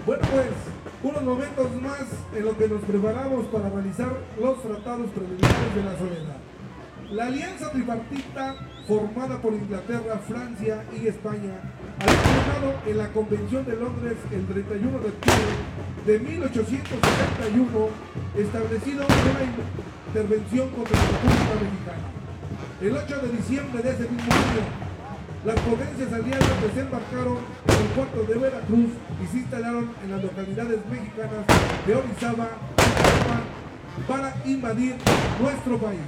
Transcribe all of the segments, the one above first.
Bueno, pues, unos momentos más en lo que nos preparamos para realizar los tratados preliminares de la soledad. La alianza tripartita, formada por Inglaterra, Francia y España, había firmado en la Convención de Londres el 31 de octubre de 1871, establecido una intervención contra la República Mexicana. El 8 de diciembre de ese mismo año, las potencias aliadas desembarcaron en el puerto de Veracruz y se instalaron en las localidades mexicanas de Orizaba y Tlalpan para invadir nuestro país.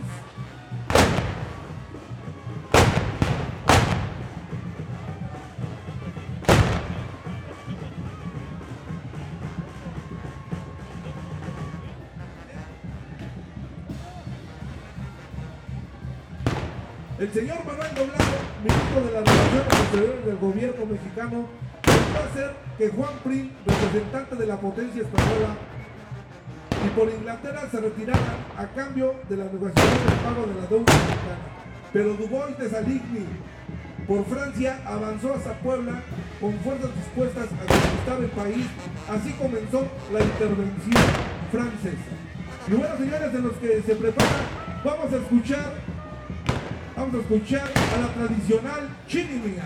El señor Manuel Doblado, ministro de las Relaciones Exteriores del gobierno mexicano, mandó a hacer que Juan Prim, representante de la potencia española, y por Inglaterra se retiraran a cambio de la negociación del pago de la deuda mexicana. Pero Dubois de Saligny, por Francia, avanzó hasta Puebla con fuerzas dispuestas a conquistar el país. Así comenzó la intervención francesa. Y bueno, señores, en los que se preparan, vamos a escuchar a la tradicional chirimía.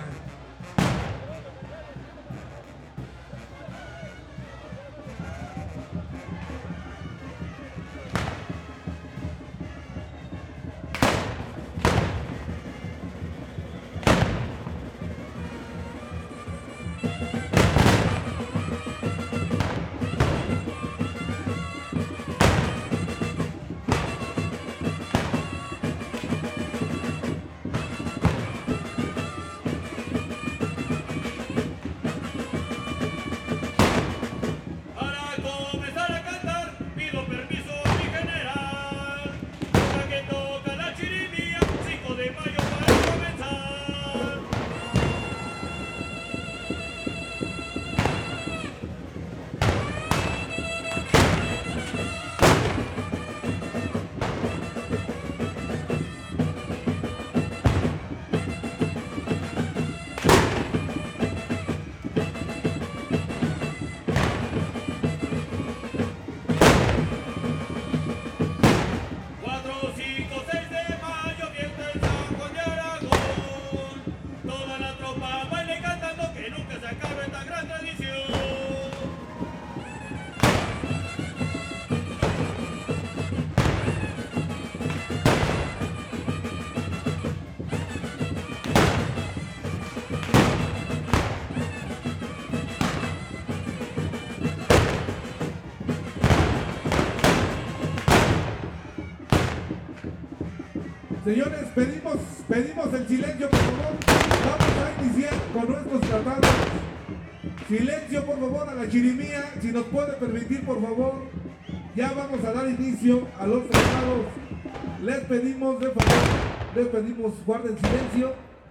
Señores, pedimos el silencio, por favor. Vamos a iniciar con nuestros tratados. Silencio, por favor, a la chirimía. Si nos puede permitir, por favor. Ya vamos a dar inicio a los tratados. Les pedimos, de favor, guarden silencio.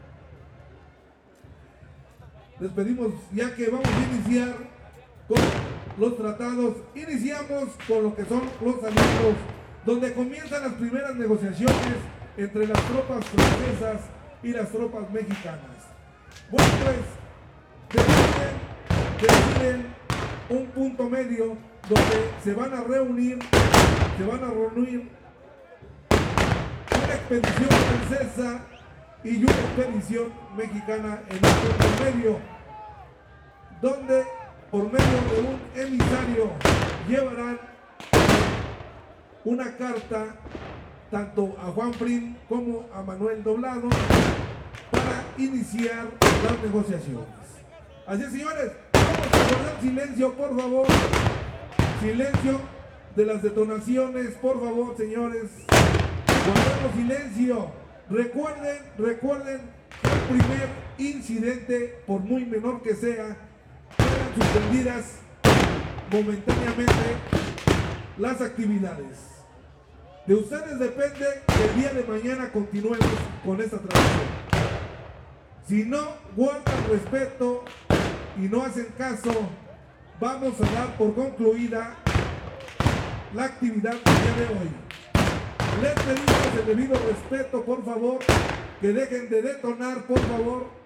Les pedimos, ya que vamos a iniciar con los tratados, iniciamos con lo que son los aliados, donde comienzan las primeras negociaciones entre las tropas francesas y las tropas mexicanas. Bueno, pues deciden un punto medio donde se van a reunir una expedición francesa y una expedición mexicana en un punto medio, donde por medio de un emisario llevarán una carta tanto a Juan Prim como a Manuel Doblado para iniciar las negociaciones. Así es, señores, vamos a guardar silencio, por favor. Silencio de las detonaciones, por favor, señores. Guardemos silencio. Recuerden el primer incidente, por muy menor que sea, quedan suspendidas momentáneamente las actividades. De ustedes depende que el día de mañana continuemos con esta tradición. Si no guardan respeto y no hacen caso, vamos a dar por concluida la actividad del día de hoy. Les pedimos el debido respeto, por favor, que dejen de detonar, por favor.